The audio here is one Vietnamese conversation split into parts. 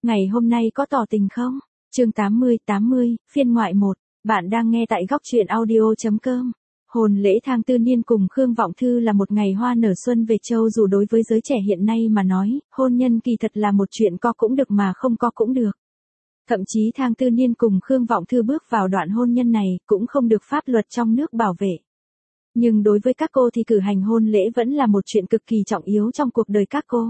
Ngày hôm nay có tỏ tình không? Chương 80, phiên ngoại 1. Bạn đang nghe tại góc truyện audio.com. Hôn lễ Thang Tư Niên cùng Khương Vọng Thư là một ngày hoa nở xuân về châu, dù đối với giới trẻ hiện nay mà nói, hôn nhân kỳ thật là một chuyện có cũng được mà không có cũng được. Thậm chí Thang Tư Niên cùng Khương Vọng Thư bước vào đoạn hôn nhân này cũng không được pháp luật trong nước bảo vệ. Nhưng đối với các cô thì cử hành hôn lễ vẫn là một chuyện cực kỳ trọng yếu trong cuộc đời các cô.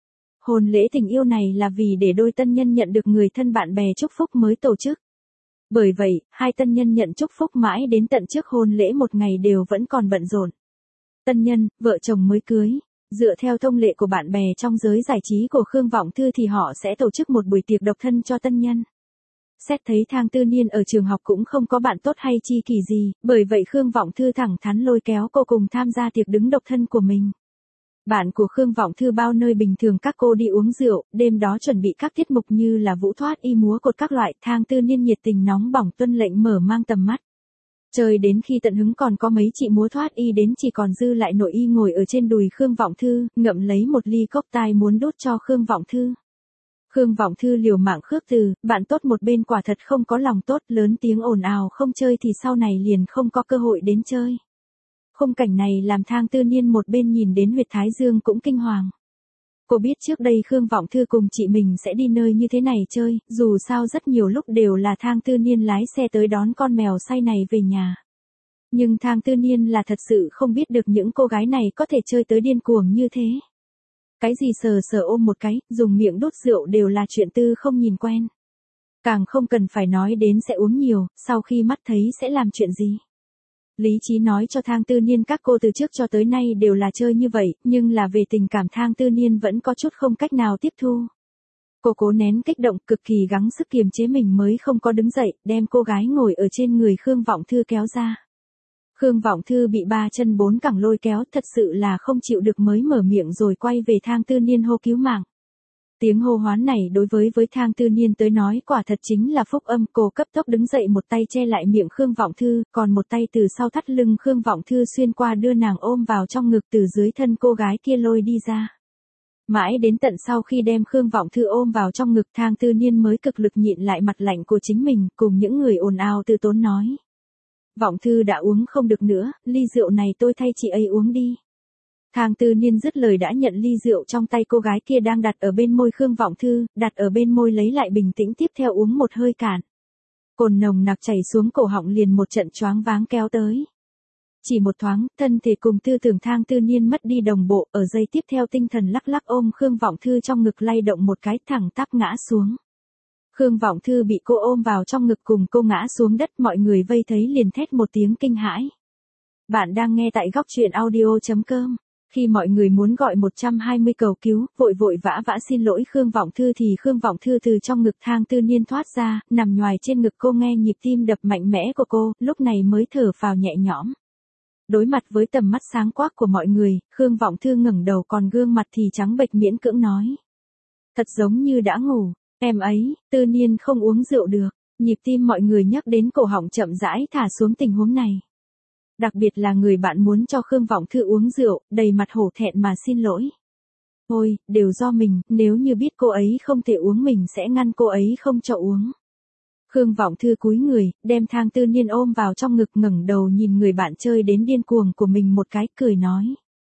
Hôn lễ tình yêu này là vì để đôi tân nhân nhận được người thân bạn bè chúc phúc mới tổ chức. Bởi vậy, hai tân nhân nhận chúc phúc mãi đến tận trước hôn lễ một ngày đều vẫn còn bận rộn. Tân nhân, vợ chồng mới cưới. Dựa theo thông lệ của bạn bè trong giới giải trí của Khương Vọng Thư thì họ sẽ tổ chức một buổi tiệc độc thân cho tân nhân. Xét thấy Thang Tư Niên ở trường học cũng không có bạn tốt hay chi kỷ gì, bởi vậy Khương Vọng Thư thẳng thắn lôi kéo cô cùng tham gia tiệc đứng độc thân của mình. Bạn của Khương Vọng Thư bao nơi bình thường các cô đi uống rượu, đêm đó chuẩn bị các tiết mục như là vũ thoát y múa cột các loại. Thang Tư Niên nhiệt tình nóng bỏng tuân lệnh mở mang tầm mắt. Chơi đến khi tận hứng còn có mấy chị múa thoát y đến chỉ còn dư lại nội y ngồi ở trên đùi Khương Vọng Thư, ngậm lấy một ly cốc tai muốn đút cho Khương Vọng Thư. Khương Vọng Thư liều mạng khước từ, bạn tốt một bên quả thật không có lòng tốt, lớn tiếng ồn ào không chơi thì sau này liền không có cơ hội đến chơi. Khung cảnh này làm Thang Tư Niên một bên nhìn đến huyệt thái dương cũng kinh hoàng. Cô biết trước đây Khương Vọng Thư cùng chị mình sẽ đi nơi như thế này chơi, dù sao rất nhiều lúc đều là Thang Tư Niên lái xe tới đón con mèo say này về nhà. Nhưng Thang Tư Niên là thật sự không biết được những cô gái này có thể chơi tới điên cuồng như thế. Cái gì sờ sờ ôm một cái, dùng miệng đút rượu đều là chuyện tư không nhìn quen. Càng không cần phải nói đến sẽ uống nhiều, sau khi mắt thấy sẽ làm chuyện gì. Lý trí nói cho Thang Tư Niên các cô từ trước cho tới nay đều là chơi như vậy, nhưng là về tình cảm Thang Tư Niên vẫn có chút không cách nào tiếp thu. Cô cố nén kích động, cực kỳ gắng sức kiềm chế mình mới không có đứng dậy, đem cô gái ngồi ở trên người Khương Vọng Thư kéo ra. Khương Vọng Thư bị ba chân bốn cẳng lôi kéo, thật sự là không chịu được mới mở miệng rồi quay về Thang Tư Niên hô cứu mạng. Tiếng hô hoán này đối với Thang Tư Niên tới nói quả thật chính là phúc âm. Cô cấp tốc đứng dậy, một tay che lại miệng Khương Vọng Thư, còn một tay từ sau thắt lưng Khương Vọng Thư xuyên qua đưa nàng ôm vào trong ngực, từ dưới thân cô gái kia lôi đi ra. Mãi đến tận sau khi đem Khương Vọng Thư ôm vào trong ngực, Thang Tư Niên mới cực lực nhịn lại mặt lạnh của chính mình, cùng những người ồn ào từ tốn nói. Vọng Thư đã uống không được nữa, ly rượu này tôi thay chị ấy uống đi. Thang Tư Niên dứt lời đã nhận ly rượu trong tay cô gái kia đang đặt ở bên môi Khương Vọng Thư, đặt ở bên môi lấy lại bình tĩnh, tiếp theo uống một hơi cạn. Cồn nồng nặc chảy xuống cổ họng, liền một trận choáng váng kéo tới. Chỉ một thoáng, thân thể cùng tư tưởng Thang Tư Niên mất đi đồng bộ, ở giây tiếp theo tinh thần lắc lắc ôm Khương Vọng Thư trong ngực lay động một cái, thẳng tắp ngã xuống. Khương Vọng Thư bị cô ôm vào trong ngực cùng cô ngã xuống đất, mọi người vây thấy liền thét một tiếng kinh hãi. Bạn đang nghe tại góc truyện audio.com. Khi mọi người muốn gọi 120 cầu cứu, vội vội vã vã xin lỗi Khương Vọng Thư thì Khương Vọng Thư từ trong ngực Thang Tư Niên thoát ra, nằm nhoài trên ngực cô, nghe nhịp tim đập mạnh mẽ của cô, lúc này mới thở phào nhẹ nhõm. Đối mặt với tầm mắt sáng quắc của mọi người, Khương Vọng Thư ngẩng đầu, còn gương mặt thì trắng bệch, miễn cưỡng nói. Thật giống như đã ngủ, em ấy, Tư Niên không uống rượu được. Nhịp tim mọi người nhắc đến cổ họng chậm rãi thả xuống tình huống này. Đặc biệt là người bạn muốn cho Khương Vọng Thư uống rượu, đầy mặt hổ thẹn mà xin lỗi. Thôi, đều do mình, nếu như biết cô ấy không thể uống mình sẽ ngăn cô ấy không cho uống. Khương Vọng Thư cúi người, đem Thang Tư Niên ôm vào trong ngực, ngẩng đầu nhìn người bạn chơi đến điên cuồng của mình một cái, cười nói.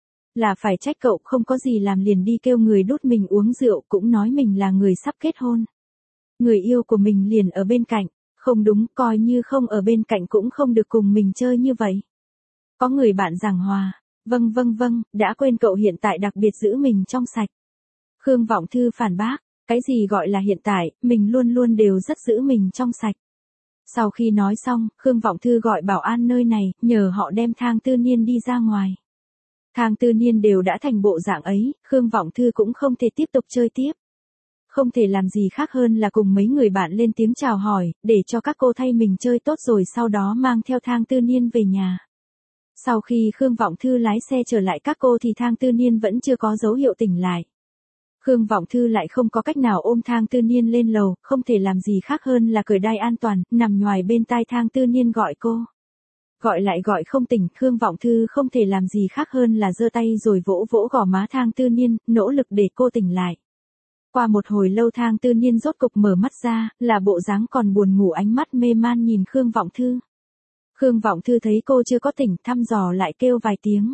Là phải trách cậu không có gì làm liền đi kêu người đút mình uống rượu, cũng nói mình là người sắp kết hôn. Người yêu của mình liền ở bên cạnh. Không đúng, coi như không ở bên cạnh cũng không được cùng mình chơi như vậy. Có người bạn giảng hòa, vâng, đã quên cậu hiện tại đặc biệt giữ mình trong sạch. Khương Vọng Thư phản bác, cái gì gọi là hiện tại, mình luôn luôn đều rất giữ mình trong sạch. Sau khi nói xong, Khương Vọng Thư gọi bảo an nơi này, nhờ họ đem Thang Tư Niên đi ra ngoài. Thang Tư Niên đều đã thành bộ dạng ấy, Khương Vọng Thư cũng không thể tiếp tục chơi tiếp. Không thể làm gì khác hơn là cùng mấy người bạn lên tiếng chào hỏi, để cho các cô thay mình chơi tốt rồi sau đó mang theo Thang Tư Niên về nhà. Sau khi Khương Vọng Thư lái xe trở lại các cô thì Thang Tư Niên vẫn chưa có dấu hiệu tỉnh lại. Khương Vọng Thư lại không có cách nào ôm Thang Tư Niên lên lầu, không thể làm gì khác hơn là cởi đai an toàn, nằm nhoài bên tai Thang Tư Niên gọi cô. Gọi lại gọi không tỉnh, Khương Vọng Thư không thể làm gì khác hơn là giơ tay rồi vỗ vỗ gò má Thang Tư Niên, nỗ lực để cô tỉnh lại. Qua một hồi lâu Thang Tư Niên rốt cục mở mắt ra, là bộ dáng còn buồn ngủ, ánh mắt mê man nhìn Khương Vọng Thư. Khương Vọng Thư thấy cô chưa có tỉnh, thăm dò lại kêu vài tiếng.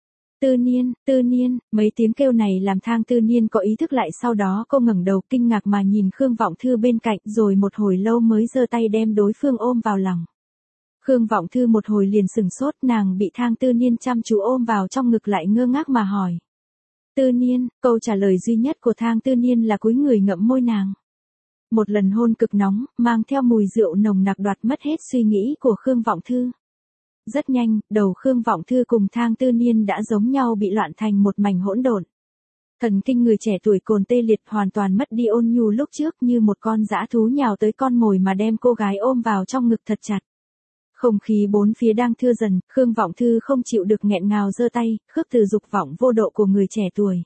Tư Niên, mấy tiếng kêu này làm Thang Tư Niên có ý thức lại, sau đó cô ngẩng đầu kinh ngạc mà nhìn Khương Vọng Thư bên cạnh, rồi một hồi lâu mới giơ tay đem đối phương ôm vào lòng. Khương Vọng Thư một hồi liền sửng sốt, nàng bị Thang Tư Niên chăm chú ôm vào trong ngực lại ngơ ngác mà hỏi. Tư Niên, câu trả lời duy nhất của Thang Tư Niên là cúi người ngậm môi nàng. Một lần hôn cực nóng, mang theo mùi rượu nồng nặc đoạt mất hết suy nghĩ của Khương Vọng Thư. Rất nhanh, đầu Khương Vọng Thư cùng Thang Tư Niên đã giống nhau bị loạn thành một mảnh hỗn độn. Thần kinh người trẻ tuổi cồn tê liệt, hoàn toàn mất đi ôn nhu lúc trước, như một con dã thú nhào tới con mồi mà đem cô gái ôm vào trong ngực thật chặt. Không khí bốn phía đang thưa dần, Khương Vọng Thư không chịu được nghẹn ngào giơ tay, khước từ dục vọng vô độ của người trẻ tuổi.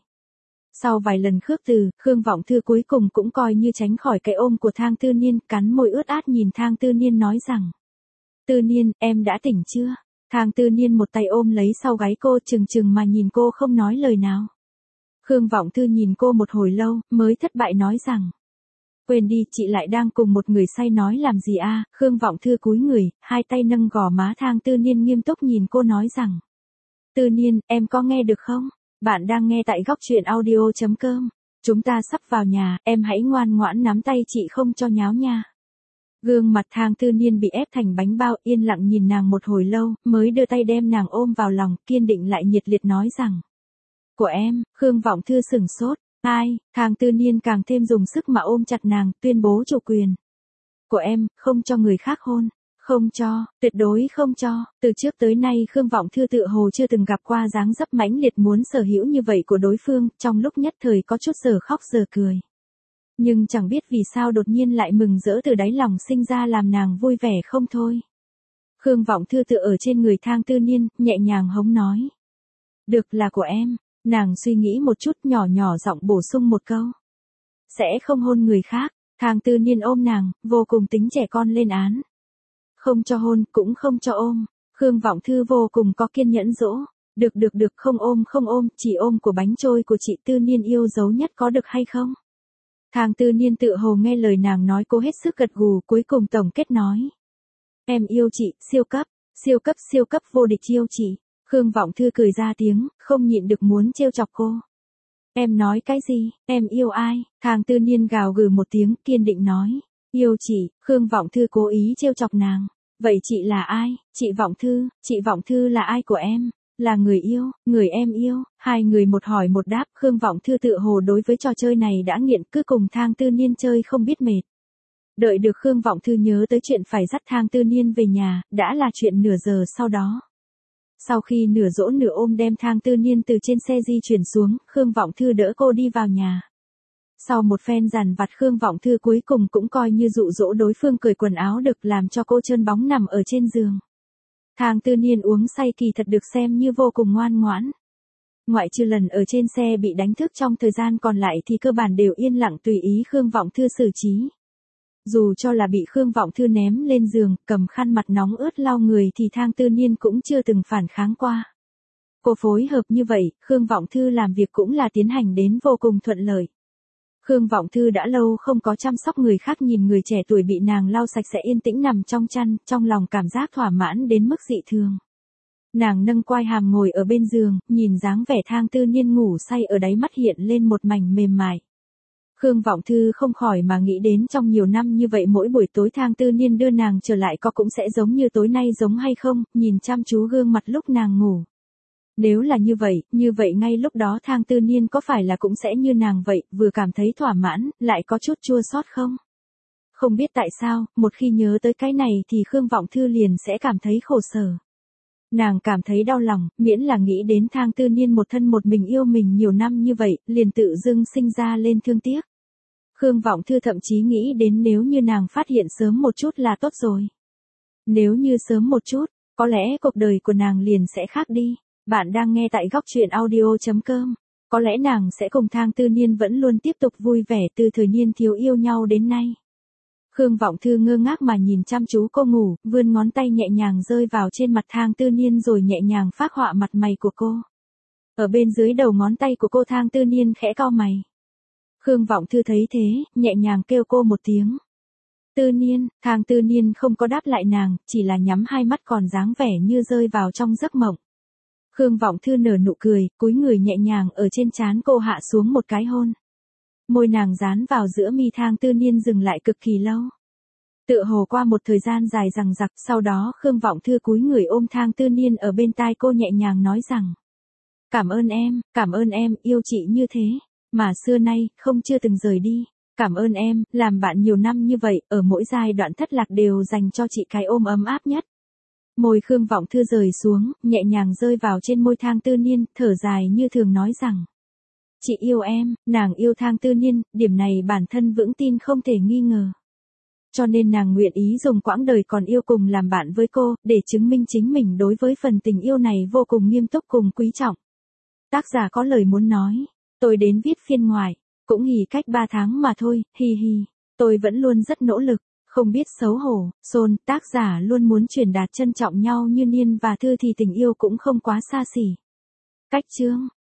Sau vài lần khước từ, Khương Vọng Thư cuối cùng cũng coi như tránh khỏi cái ôm của Thang Tư Niên, cắn môi ướt át nhìn Thang Tư Niên nói rằng. Tư Niên, em đã tỉnh chưa? Thang Tư Niên một tay ôm lấy sau gáy cô, chừng chừng mà nhìn cô không nói lời nào. Khương Vọng Thư nhìn cô một hồi lâu, mới thất bại nói rằng. Quên đi, chị lại đang cùng một người say nói làm gì a? Khương Vọng Thư cúi người, hai tay nâng gò má Thang Tư Niên nghiêm túc nhìn cô nói rằng. Tư Niên, em có nghe được không? Bạn đang nghe tại góc truyện audio.com. Chúng ta sắp vào nhà, em hãy ngoan ngoãn nắm tay chị không cho nháo nha. Gương mặt Thang Tư Niên bị ép thành bánh bao, yên lặng nhìn nàng một hồi lâu, mới đưa tay đem nàng ôm vào lòng, kiên định lại nhiệt liệt nói rằng. Của em, Khương Vọng Thư sửng sốt. Ai? Thang Tư Niên càng thêm dùng sức mà ôm chặt nàng, tuyên bố chủ quyền. Của em, không cho người khác hôn. Không cho, tuyệt đối không cho. Từ trước tới nay Khương Vọng Thư tự hồ chưa từng gặp qua dáng dấp mãnh liệt muốn sở hữu như vậy của đối phương, trong lúc nhất thời có chút giờ khóc giờ cười. Nhưng chẳng biết vì sao đột nhiên lại mừng rỡ từ đáy lòng sinh ra làm nàng vui vẻ không thôi. Khương Vọng Thư tựa ở trên người Thang Tư Niên, nhẹ nhàng hống nói. Được, là của em. Nàng suy nghĩ một chút, nhỏ nhỏ giọng bổ sung một câu. Sẽ không hôn người khác. Thang Tư Niên ôm nàng, vô cùng tính trẻ con lên án. Không cho hôn, cũng không cho ôm. Khương Vọng Thư vô cùng có kiên nhẫn dỗ. Được, không ôm, chỉ ôm của bánh trôi của chị Tư Niên yêu dấu nhất có được hay không? Thang Tư Niên tự hồ nghe lời nàng nói, cô hết sức gật gù, cuối cùng tổng kết nói. Em yêu chị, siêu cấp vô địch yêu chị. Khương Vọng Thư cười ra tiếng, không nhịn được muốn trêu chọc cô. Em nói cái gì, em yêu ai? Thang Tư Niên gào gừ một tiếng, kiên định nói. Yêu chị. Khương Vọng Thư cố ý trêu chọc nàng. Vậy chị là ai? Chị Vọng Thư là ai của em? Là người em yêu. Hai người một hỏi một đáp, Khương Vọng Thư tự hồ đối với trò chơi này đã nghiện, cứ cùng Thang Tư Niên chơi không biết mệt. Đợi được Khương Vọng Thư nhớ tới chuyện phải dắt Thang Tư Niên về nhà, đã là chuyện nửa giờ sau đó. Sau khi nửa dỗ nửa ôm đem Thang Tư Niên từ trên xe di chuyển xuống, Khương Vọng Thư đỡ cô đi vào nhà. Sau một phen dằn vặt, Khương Vọng Thư cuối cùng cũng coi như dụ dỗ đối phương cởi quần áo được, làm cho cô trơn bóng nằm ở trên giường. Thang Tư Niên uống say kỳ thật được xem như vô cùng ngoan ngoãn. Ngoại trừ lần ở trên xe bị đánh thức, trong thời gian còn lại thì cơ bản đều yên lặng tùy ý Khương Vọng Thư xử trí. Dù cho là bị Khương Vọng Thư ném lên giường, cầm khăn mặt nóng ướt lau người thì Thang Tư Niên cũng chưa từng phản kháng qua. Cô phối hợp như vậy, Khương Vọng Thư làm việc cũng là tiến hành đến vô cùng thuận lợi. Khương Vọng Thư đã lâu không có chăm sóc người khác, nhìn người trẻ tuổi bị nàng lau sạch sẽ yên tĩnh nằm trong chăn, trong lòng cảm giác thỏa mãn đến mức dị thường. Nàng nâng quai hàm ngồi ở bên giường, nhìn dáng vẻ Thang Tư Niên ngủ say, ở đáy mắt hiện lên một mảnh mềm mại. Khương Vọng Thư không khỏi mà nghĩ đến trong nhiều năm như vậy mỗi buổi tối Thang Tư Niên đưa nàng trở lại có cũng sẽ giống như tối nay giống hay không, nhìn chăm chú gương mặt lúc nàng ngủ. Nếu là như vậy ngay lúc đó Thang Tư Niên có phải là cũng sẽ như nàng vậy, vừa cảm thấy thỏa mãn, lại có chút chua xót không? Không biết tại sao, một khi nhớ tới cái này thì Khương Vọng Thư liền sẽ cảm thấy khổ sở. Nàng cảm thấy đau lòng, miễn là nghĩ đến Thang Tư Niên một thân một mình yêu mình nhiều năm như vậy, liền tự dưng sinh ra lên thương tiếc. Khương Vọng Thư thậm chí nghĩ đến nếu như nàng phát hiện sớm một chút là tốt rồi. Nếu như sớm một chút, có lẽ cuộc đời của nàng liền sẽ khác đi. Bạn đang nghe tại góc truyện audio.com. Có lẽ nàng sẽ cùng Thang Tư Niên vẫn luôn tiếp tục vui vẻ từ thời niên thiếu yêu nhau đến nay. Khương Vọng Thư ngơ ngác mà nhìn chăm chú cô ngủ, vươn ngón tay nhẹ nhàng rơi vào trên mặt Thang Tư Niên rồi nhẹ nhàng phác họa mặt mày của cô. Ở bên dưới đầu ngón tay của cô Thang Tư Niên khẽ cau mày. Khương Vọng Thư thấy thế, nhẹ nhàng kêu cô một tiếng. Tư Niên, Thang Tư Niên không có đáp lại nàng, chỉ là nhắm hai mắt còn dáng vẻ như rơi vào trong giấc mộng. Khương Vọng Thư nở nụ cười, cúi người nhẹ nhàng ở trên trán cô hạ xuống một cái hôn. Môi nàng dán vào giữa mi Thang Tư Niên dừng lại cực kỳ lâu. Tựa hồ qua một thời gian dài dằng dặc, sau đó Khương Vọng Thư cúi người ôm Thang Tư Niên ở bên tai cô nhẹ nhàng nói rằng. Cảm ơn em, yêu chị như thế, mà xưa nay, không chưa từng rời đi. Cảm ơn em, làm bạn nhiều năm như vậy, ở mỗi giai đoạn thất lạc đều dành cho chị cái ôm ấm áp nhất. Môi Khương Vọng Thư rời xuống, nhẹ nhàng rơi vào trên môi Thang Tư Niên, thở dài như thường nói rằng. Chị yêu em, nàng yêu Thang Tư Niên, điểm này bản thân vững tin không thể nghi ngờ. Cho nên nàng nguyện ý dùng quãng đời còn yêu cùng làm bạn với cô, để chứng minh chính mình đối với phần tình yêu này vô cùng nghiêm túc cùng quý trọng. Tác giả có lời muốn nói, tôi đến viết phiên ngoại, cũng hì cách 3 tháng mà thôi, hi hi, tôi vẫn luôn rất nỗ lực, không biết xấu hổ, Sôn, tác giả luôn muốn truyền đạt trân trọng nhau như Niên và Thư thì tình yêu cũng không quá xa xỉ. Cách chương